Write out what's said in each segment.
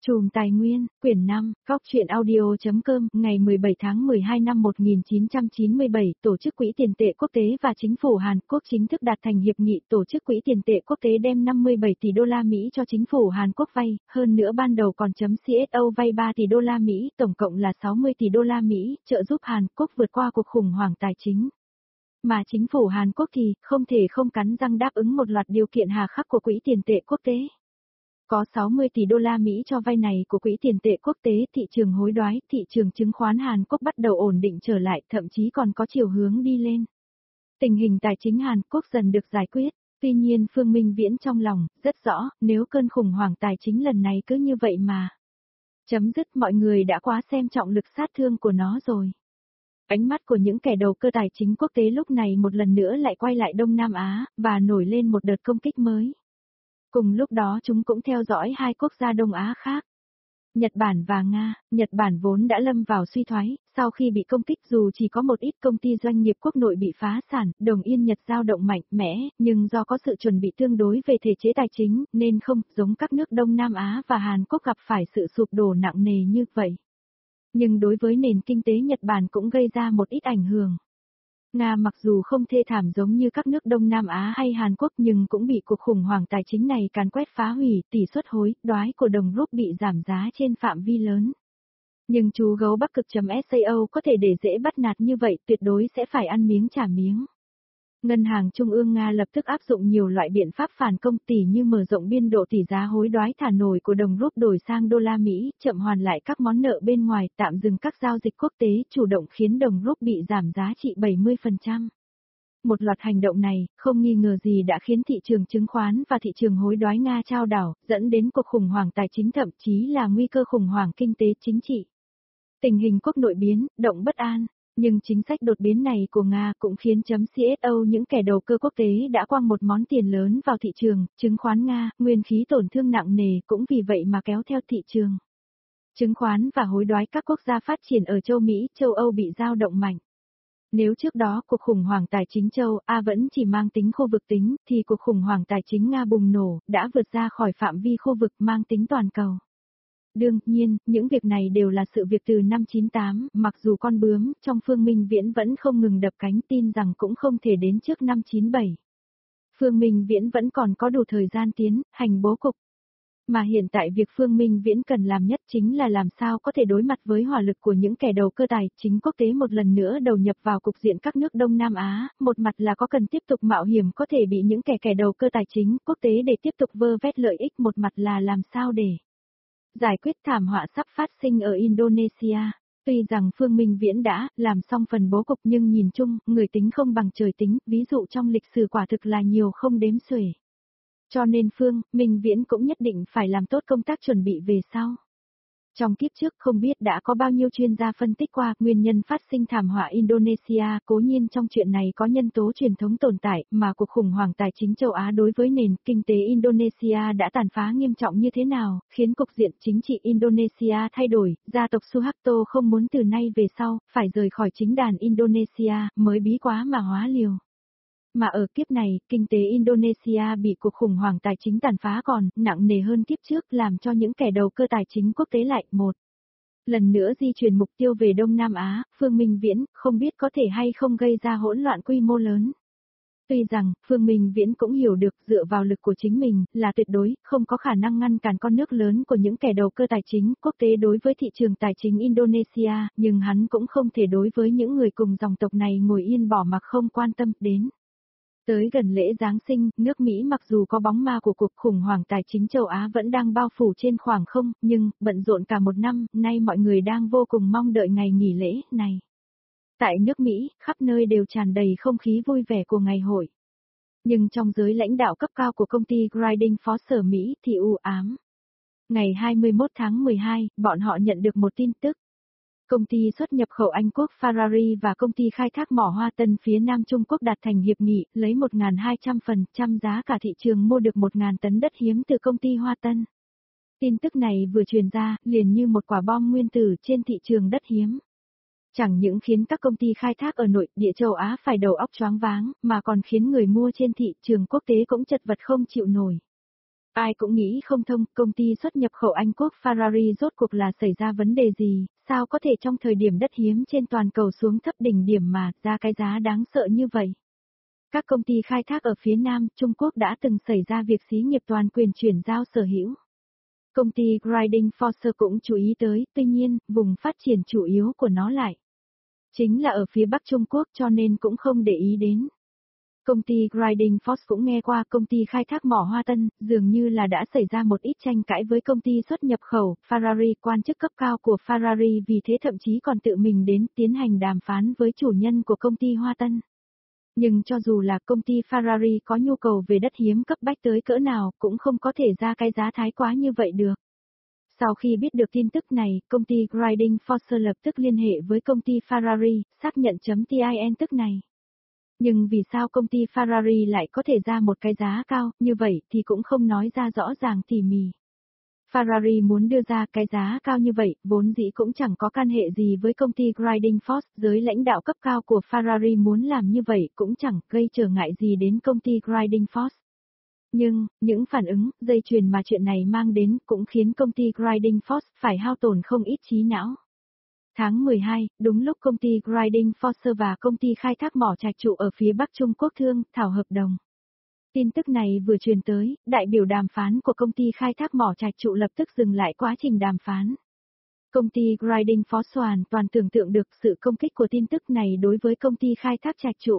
Chùm Tài Nguyên, quyển 5, Góc truyện audio.com, ngày 17 tháng 12 năm 1997, Tổ chức Quỹ tiền tệ quốc tế và Chính phủ Hàn Quốc chính thức đạt thành hiệp nghị. Tổ chức Quỹ tiền tệ quốc tế đem 57 tỷ đô la Mỹ cho Chính phủ Hàn Quốc vay, hơn nữa ban đầu còn CSO vay 3 tỷ đô la Mỹ, tổng cộng là 60 tỷ đô la Mỹ, trợ giúp Hàn Quốc vượt qua cuộc khủng hoảng tài chính. Mà Chính phủ Hàn Quốc thì không thể không cắn răng đáp ứng một loạt điều kiện hà khắc của Quỹ tiền tệ quốc tế. Có 60 tỷ đô la Mỹ cho vay này của Quỹ tiền tệ quốc tế, thị trường hối đoái, thị trường chứng khoán Hàn Quốc bắt đầu ổn định trở lại, thậm chí còn có chiều hướng đi lên. Tình hình tài chính Hàn Quốc dần được giải quyết, tuy nhiên Phương Minh Viễn trong lòng rất rõ, nếu cơn khủng hoảng tài chính lần này cứ như vậy mà chấm dứt, mọi người đã quá xem trọng lực sát thương của nó rồi. Ánh mắt của những kẻ đầu cơ tài chính quốc tế lúc này một lần nữa lại quay lại Đông Nam Á, và nổi lên một đợt công kích mới. Cùng lúc đó chúng cũng theo dõi hai quốc gia Đông Á khác. Nhật Bản và Nga. Nhật Bản vốn đã lâm vào suy thoái, sau khi bị công kích dù chỉ có một ít công ty doanh nghiệp quốc nội bị phá sản, đồng yên Nhật dao động mạnh mẽ, nhưng do có sự chuẩn bị tương đối về thể chế tài chính, nên không giống các nước Đông Nam Á và Hàn Quốc gặp phải sự sụp đổ nặng nề như vậy. Nhưng đối với nền kinh tế Nhật Bản cũng gây ra một ít ảnh hưởng. Nga mặc dù không thê thảm giống như các nước Đông Nam Á hay Hàn Quốc nhưng cũng bị cuộc khủng hoảng tài chính này càn quét phá hủy, tỷ suất hối đoái của đồng rúp bị giảm giá trên phạm vi lớn. Nhưng chú gấu Bắc Cực.sao có thể để dễ bắt nạt như vậy tuyệt đối sẽ phải ăn miếng trả miếng. Ngân hàng Trung ương Nga lập tức áp dụng nhiều loại biện pháp phản công tỉ như mở rộng biên độ tỷ giá hối đoái thả nổi của đồng rúp đổi sang đô la Mỹ, chậm hoàn lại các món nợ bên ngoài, tạm dừng các giao dịch quốc tế, chủ động khiến đồng rúp bị giảm giá trị 70%. Một loạt hành động này, không nghi ngờ gì đã khiến thị trường chứng khoán và thị trường hối đoái Nga chao đảo, dẫn đến cuộc khủng hoảng tài chính thậm chí là nguy cơ khủng hoảng kinh tế chính trị. Tình hình quốc nội biến động bất an. Nhưng chính sách đột biến này của Nga cũng khiến CSO những kẻ đầu cơ quốc tế đã quăng một món tiền lớn vào thị trường, chứng khoán Nga, nguyên khí tổn thương nặng nề cũng vì vậy mà kéo theo thị trường. Chứng khoán và hối đoái các quốc gia phát triển ở châu Mỹ, châu Âu bị dao động mạnh. Nếu trước đó cuộc khủng hoảng tài chính châu Á vẫn chỉ mang tính khu vực tính, thì cuộc khủng hoảng tài chính Nga bùng nổ, đã vượt ra khỏi phạm vi khu vực mang tính toàn cầu. Đương nhiên, những việc này đều là sự việc từ năm 98, mặc dù con bướm trong Phương Minh Viễn vẫn không ngừng đập cánh, tin rằng cũng không thể đến trước năm 97. Phương Minh Viễn vẫn còn có đủ thời gian tiến hành bố cục. Mà hiện tại việc Phương Minh Viễn cần làm nhất chính là làm sao có thể đối mặt với hỏa lực của những kẻ đầu cơ tài chính quốc tế một lần nữa đầu nhập vào cục diện các nước Đông Nam Á, một mặt là có cần tiếp tục mạo hiểm có thể bị những kẻ đầu cơ tài chính quốc tế để tiếp tục vơ vét lợi ích, một mặt là làm sao để giải quyết thảm họa sắp phát sinh ở Indonesia. Tuy rằng Phương Minh Viễn đã làm xong phần bố cục nhưng nhìn chung, người tính không bằng trời tính, ví dụ trong lịch sử quả thực là nhiều không đếm xuể. Cho nên Phương Minh Viễn cũng nhất định phải làm tốt công tác chuẩn bị về sau. Trong kiếp trước không biết đã có bao nhiêu chuyên gia phân tích qua nguyên nhân phát sinh thảm họa Indonesia, cố nhiên trong chuyện này có nhân tố truyền thống tồn tại, mà cuộc khủng hoảng tài chính châu Á đối với nền kinh tế Indonesia đã tàn phá nghiêm trọng như thế nào, khiến cục diện chính trị Indonesia thay đổi, gia tộc Suharto không muốn từ nay về sau, phải rời khỏi chính đàn Indonesia, mới bí quá mà hóa liều. Mà ở kiếp này, kinh tế Indonesia bị cuộc khủng hoảng tài chính tàn phá còn nặng nề hơn kiếp trước, làm cho những kẻ đầu cơ tài chính quốc tế lại một lần nữa di chuyển mục tiêu về Đông Nam Á. Phương Minh Viễn không biết có thể hay không gây ra hỗn loạn quy mô lớn. Tuy rằng, Phương Minh Viễn cũng hiểu được dựa vào lực của chính mình là tuyệt đối không có khả năng ngăn cản con nước lớn của những kẻ đầu cơ tài chính quốc tế đối với thị trường tài chính Indonesia, nhưng hắn cũng không thể đối với những người cùng dòng tộc này ngồi yên bỏ mặc không quan tâm đến. Tới gần lễ Giáng sinh, nước Mỹ mặc dù có bóng ma của cuộc khủng hoảng tài chính châu Á vẫn đang bao phủ trên khoảng không, nhưng, bận rộn cả một năm, nay mọi người đang vô cùng mong đợi ngày nghỉ lễ này. Tại nước Mỹ, khắp nơi đều tràn đầy không khí vui vẻ của ngày hội. Nhưng trong giới lãnh đạo cấp cao của công ty Grinding Foster Mỹ thì u ám. Ngày 21 tháng 12, bọn họ nhận được một tin tức. Công ty xuất nhập khẩu Anh Quốc Ferrari và công ty khai thác mỏ Hoa Tân phía Nam Trung Quốc đạt thành hiệp nghị, lấy 1.200% giá cả thị trường mua được 1.000 tấn đất hiếm từ công ty Hoa Tân. Tin tức này vừa truyền ra, liền như một quả bom nguyên tử trên thị trường đất hiếm. Chẳng những khiến các công ty khai thác ở nội địa châu Á phải đầu óc choáng váng, mà còn khiến người mua trên thị trường quốc tế cũng chật vật không chịu nổi. Ai cũng nghĩ không thông, công ty xuất nhập khẩu Anh Quốc Ferrari rốt cuộc là xảy ra vấn đề gì, sao có thể trong thời điểm đất hiếm trên toàn cầu xuống thấp đỉnh điểm mà ra cái giá đáng sợ như vậy. Các công ty khai thác ở phía Nam, Trung Quốc đã từng xảy ra việc xí nghiệp toàn quyền chuyển giao sở hữu. Công ty Grinding Force cũng chú ý tới, tuy nhiên, vùng phát triển chủ yếu của nó lại chính là ở phía Bắc Trung Quốc cho nên cũng không để ý đến. Công ty Grinding Force cũng nghe qua công ty khai thác mỏ Hoa Tân, dường như là đã xảy ra một ít tranh cãi với công ty xuất nhập khẩu, Ferrari, quan chức cấp cao của Ferrari vì thế thậm chí còn tự mình đến tiến hành đàm phán với chủ nhân của công ty Hoa Tân. Nhưng cho dù là công ty Ferrari có nhu cầu về đất hiếm cấp bách tới cỡ nào cũng không có thể ra cái giá thái quá như vậy được. Sau khi biết được tin tức này, công ty Grinding Force lập tức liên hệ với công ty Ferrari, xác nhận .tin tức này. Nhưng vì sao công ty Ferrari lại có thể ra một cái giá cao như vậy thì cũng không nói ra rõ ràng tỉ mỉ. Ferrari muốn đưa ra cái giá cao như vậy, vốn dĩ cũng chẳng có can hệ gì với công ty Grinding Force, giới lãnh đạo cấp cao của Ferrari muốn làm như vậy cũng chẳng gây trở ngại gì đến công ty Grinding Force. Nhưng, những phản ứng, dây chuyền mà chuyện này mang đến cũng khiến công ty Grinding Force phải hao tổn không ít trí não. Tháng 12, đúng lúc công ty Grinding Force và công ty khai thác mỏ Trạch Trụ ở phía Bắc Trung Quốc thương thảo hợp đồng. Tin tức này vừa truyền tới, đại biểu đàm phán của công ty khai thác mỏ Trạch Trụ lập tức dừng lại quá trình đàm phán. Công ty Grinding Force hoàn toàn tưởng tượng được sự công kích của tin tức này đối với công ty khai thác Trạch Trụ.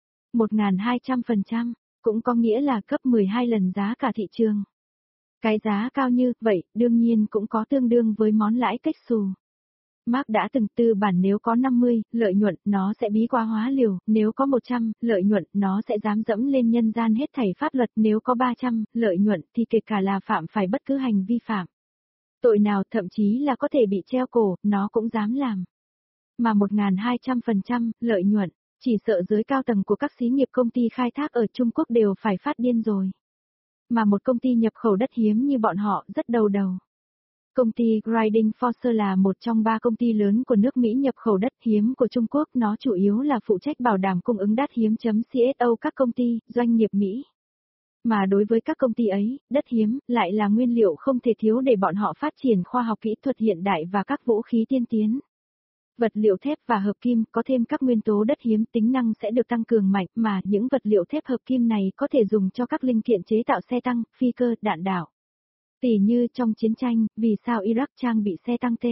1.200%, cũng có nghĩa là gấp 12 lần giá cả thị trường. Cái giá cao như vậy, đương nhiên cũng có tương đương với món lãi cách xù. Mark đã từng tư bản nếu có 50, lợi nhuận, nó sẽ bí quá hóa liều, nếu có 100, lợi nhuận, nó sẽ dám dẫm lên nhân gian hết thảy pháp luật, nếu có 300, lợi nhuận, thì kể cả là phạm phải bất cứ hành vi phạm. Tội nào thậm chí là có thể bị treo cổ, nó cũng dám làm. Mà 1.200%, lợi nhuận, chỉ sợ giới cao tầng của các xí nghiệp công ty khai thác ở Trung Quốc đều phải phát điên rồi. Mà một công ty nhập khẩu đất hiếm như bọn họ rất đầu. Công ty Grinding Force là một trong 3 công ty lớn của nước Mỹ nhập khẩu đất hiếm của Trung Quốc, nó chủ yếu là phụ trách bảo đảm cung ứng đất hiếm.CSO các công ty, doanh nghiệp Mỹ. Mà đối với các công ty ấy, đất hiếm lại là nguyên liệu không thể thiếu để bọn họ phát triển khoa học kỹ thuật hiện đại và các vũ khí tiên tiến. Vật liệu thép và hợp kim có thêm các nguyên tố đất hiếm tính năng sẽ được tăng cường mạnh mà những vật liệu thép hợp kim này có thể dùng cho các linh kiện chế tạo xe tăng, phi cơ, đạn đạo. Tỉ như trong chiến tranh, vì sao Iraq trang bị xe tăng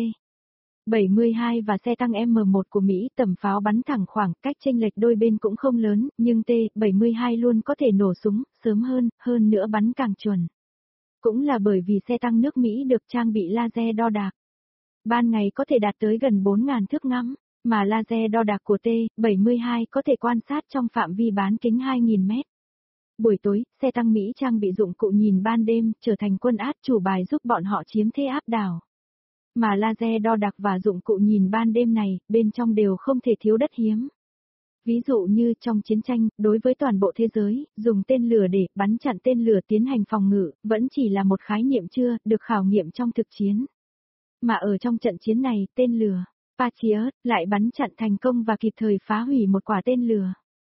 T-72 và xe tăng M1 của Mỹ tầm pháo bắn thẳng khoảng cách chênh lệch đôi bên cũng không lớn, nhưng T-72 luôn có thể nổ súng, sớm hơn nữa bắn càng chuẩn. Cũng là bởi vì xe tăng nước Mỹ được trang bị laser đo đạc. Ban ngày có thể đạt tới gần 4.000 thước ngắm, mà laser đo đạc của T-72 có thể quan sát trong phạm vi bán kính 2.000 mét. Buổi tối, xe tăng Mỹ trang bị dụng cụ nhìn ban đêm, trở thành quân át chủ bài giúp bọn họ chiếm thế áp đảo. Mà laser đo đạc và dụng cụ nhìn ban đêm này, bên trong đều không thể thiếu đất hiếm. Ví dụ như trong chiến tranh, đối với toàn bộ thế giới, dùng tên lửa để bắn chặn tên lửa tiến hành phòng ngự, vẫn chỉ là một khái niệm chưa được khảo nghiệm trong thực chiến. Mà ở trong trận chiến này, tên lửa Patriot lại bắn chặn thành công và kịp thời phá hủy một quả tên lửa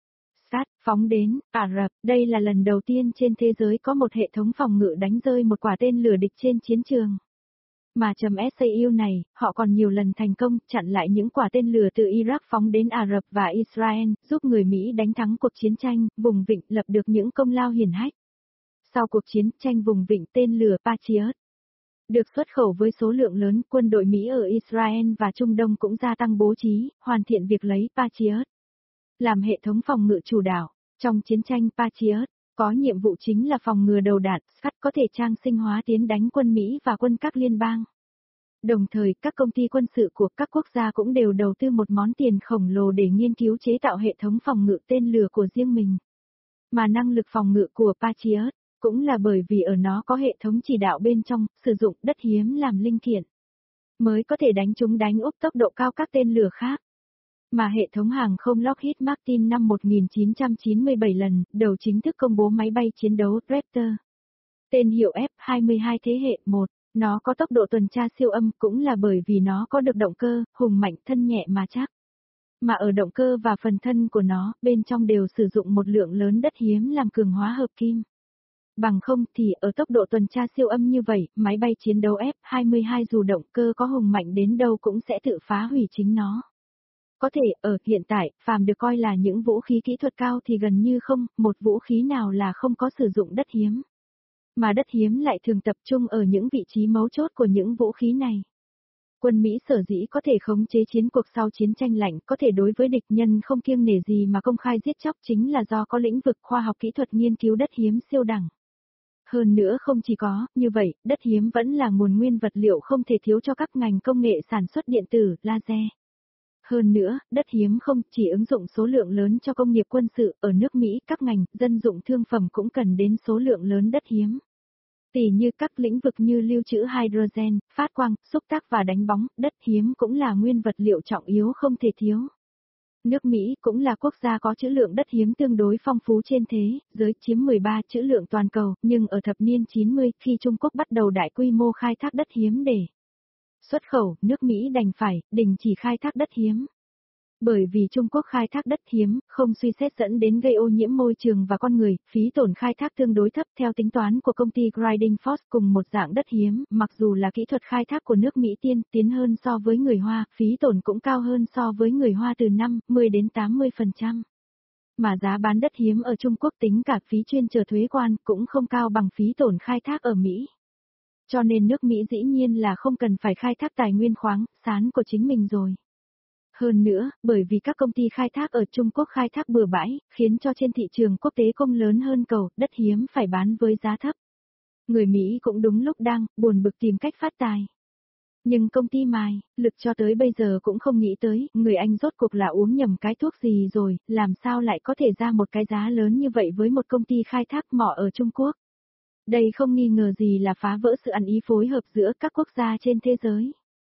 phóng đến Ả Rập. Đây là lần đầu tiên trên thế giới có một hệ thống phòng ngự đánh rơi một quả tên lửa địch trên chiến trường. Mà .SAU này, họ còn nhiều lần thành công chặn lại những quả tên lửa từ Iraq phóng đến Ả Rập và Israel, giúp người Mỹ đánh thắng cuộc chiến tranh, vùng vịnh lập được những công lao hiển hách. Sau cuộc chiến tranh vùng vịnh tên lửa Patriot được xuất khẩu với số lượng lớn, quân đội Mỹ ở Israel và Trung Đông cũng gia tăng bố trí, hoàn thiện việc lấy Patriot làm hệ thống phòng ngự chủ đạo. Trong chiến tranh Patriot, có nhiệm vụ chính là phòng ngừa đầu đạn, sắt có thể trang sinh hóa tiến đánh quân Mỹ và quân các liên bang. Đồng thời, các công ty quân sự của các quốc gia cũng đều đầu tư một món tiền khổng lồ để nghiên cứu chế tạo hệ thống phòng ngự tên lửa của riêng mình. Mà năng lực phòng ngự của Patriot cũng là bởi vì ở nó có hệ thống chỉ đạo bên trong, sử dụng đất hiếm làm linh kiện, mới có thể đánh trúng đánh úp tốc độ cao các tên lửa khác. Mà hệ thống hàng không Lockheed Martin năm 1997 lần đầu chính thức công bố máy bay chiến đấu Raptor. Tên hiệu F-22 thế hệ 1, nó có tốc độ tuần tra siêu âm cũng là bởi vì nó có được động cơ, hùng mạnh thân nhẹ mà chắc. Mà ở động cơ và phần thân của nó, bên trong đều sử dụng một lượng lớn đất hiếm làm cường hóa hợp kim. Bằng không thì ở tốc độ tuần tra siêu âm như vậy, máy bay chiến đấu F-22 dù động cơ có hùng mạnh đến đâu cũng sẽ tự phá hủy chính nó. Có thể, ở hiện tại, phàm được coi là những vũ khí kỹ thuật cao thì gần như không, một vũ khí nào là không có sử dụng đất hiếm. Mà đất hiếm lại thường tập trung ở những vị trí mấu chốt của những vũ khí này. Quân Mỹ sở dĩ có thể khống chế chiến cuộc sau chiến tranh lạnh, có thể đối với địch nhân không kiêng nể gì mà công khai giết chóc chính là do có lĩnh vực khoa học kỹ thuật nghiên cứu đất hiếm siêu đẳng. Hơn nữa không chỉ có, như vậy, đất hiếm vẫn là nguồn nguyên vật liệu không thể thiếu cho các ngành công nghệ sản xuất điện tử, laser. Hơn nữa, đất hiếm không chỉ ứng dụng số lượng lớn cho công nghiệp quân sự, ở nước Mỹ các ngành, dân dụng thương phẩm cũng cần đến số lượng lớn đất hiếm. Tỉ như các lĩnh vực như lưu trữ hydrogen, phát quang, xúc tác và đánh bóng, đất hiếm cũng là nguyên vật liệu trọng yếu không thể thiếu. Nước Mỹ cũng là quốc gia có trữ lượng đất hiếm tương đối phong phú trên thế giới, chiếm 13 trữ lượng toàn cầu, nhưng ở thập niên 90 khi Trung Quốc bắt đầu đại quy mô khai thác đất hiếm để xuất khẩu, nước Mỹ đành phải đình chỉ khai thác đất hiếm. Bởi vì Trung Quốc khai thác đất hiếm, không suy xét dẫn đến gây ô nhiễm môi trường và con người, phí tổn khai thác tương đối thấp theo tính toán của công ty Grinding Force cùng một dạng đất hiếm, mặc dù là kỹ thuật khai thác của nước Mỹ tiến hơn so với người Hoa, phí tổn cũng cao hơn so với người Hoa từ 50 đến 80%. Mà giá bán đất hiếm ở Trung Quốc tính cả phí chuyên chở thuế quan cũng không cao bằng phí tổn khai thác ở Mỹ. Cho nên nước Mỹ dĩ nhiên là không cần phải khai thác tài nguyên khoáng, sản của chính mình rồi. Hơn nữa, bởi vì các công ty khai thác ở Trung Quốc khai thác bừa bãi, khiến cho trên thị trường quốc tế cung lớn hơn cầu, đất hiếm phải bán với giá thấp. Người Mỹ cũng đúng lúc đang buồn bực tìm cách phát tài. Nhưng công ty Mai, lực cho tới bây giờ cũng không nghĩ tới, người Anh rốt cuộc là uống nhầm cái thuốc gì rồi, làm sao lại có thể ra một cái giá lớn như vậy với một công ty khai thác mỏ ở Trung Quốc. Đây không nghi ngờ gì là phá vỡ sự ăn ý phối hợp giữa các quốc gia trên thế giới.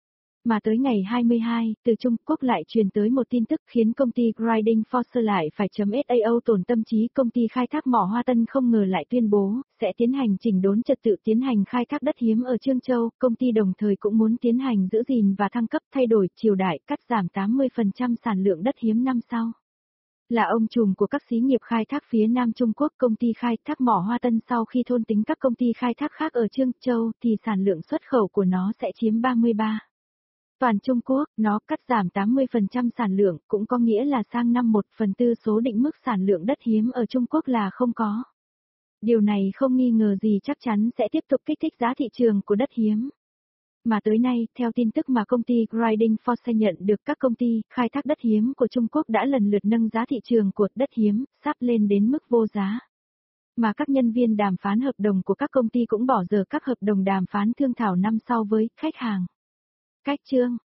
Mà tới ngày 22, từ Trung Quốc lại truyền tới một tin tức khiến công ty Grinding Force lại phải .sao tổn tâm trí. Công ty khai thác mỏ Hoa Tân không ngờ lại tuyên bố, sẽ tiến hành chỉnh đốn trật tự tiến hành khai thác đất hiếm ở Chương Châu. Công ty đồng thời cũng muốn tiến hành giữ gìn và thăng cấp thay đổi triều đại, cắt giảm 80% sản lượng đất hiếm năm sau. Là ông trùm của các xí nghiệp khai thác phía Nam Trung Quốc, công ty khai thác mỏ Hoa Tân sau khi thôn tính các công ty khai thác khác ở Chương Châu thì sản lượng xuất khẩu của nó sẽ chiếm 33. Toàn Trung Quốc, nó cắt giảm 80% sản lượng, cũng có nghĩa là sang năm 1/4 số định mức sản lượng đất hiếm ở Trung Quốc là không có. Điều này không nghi ngờ gì chắc chắn sẽ tiếp tục kích thích giá thị trường của đất hiếm. Mà tới nay, theo tin tức mà công ty Grinding Force nhận được, các công ty khai thác đất hiếm của Trung Quốc đã lần lượt nâng giá thị trường của đất hiếm, sắp lên đến mức vô giá. Mà các nhân viên đàm phán hợp đồng của các công ty cũng bỏ dở các hợp đồng đàm phán thương thảo năm sau với khách hàng. Cách chương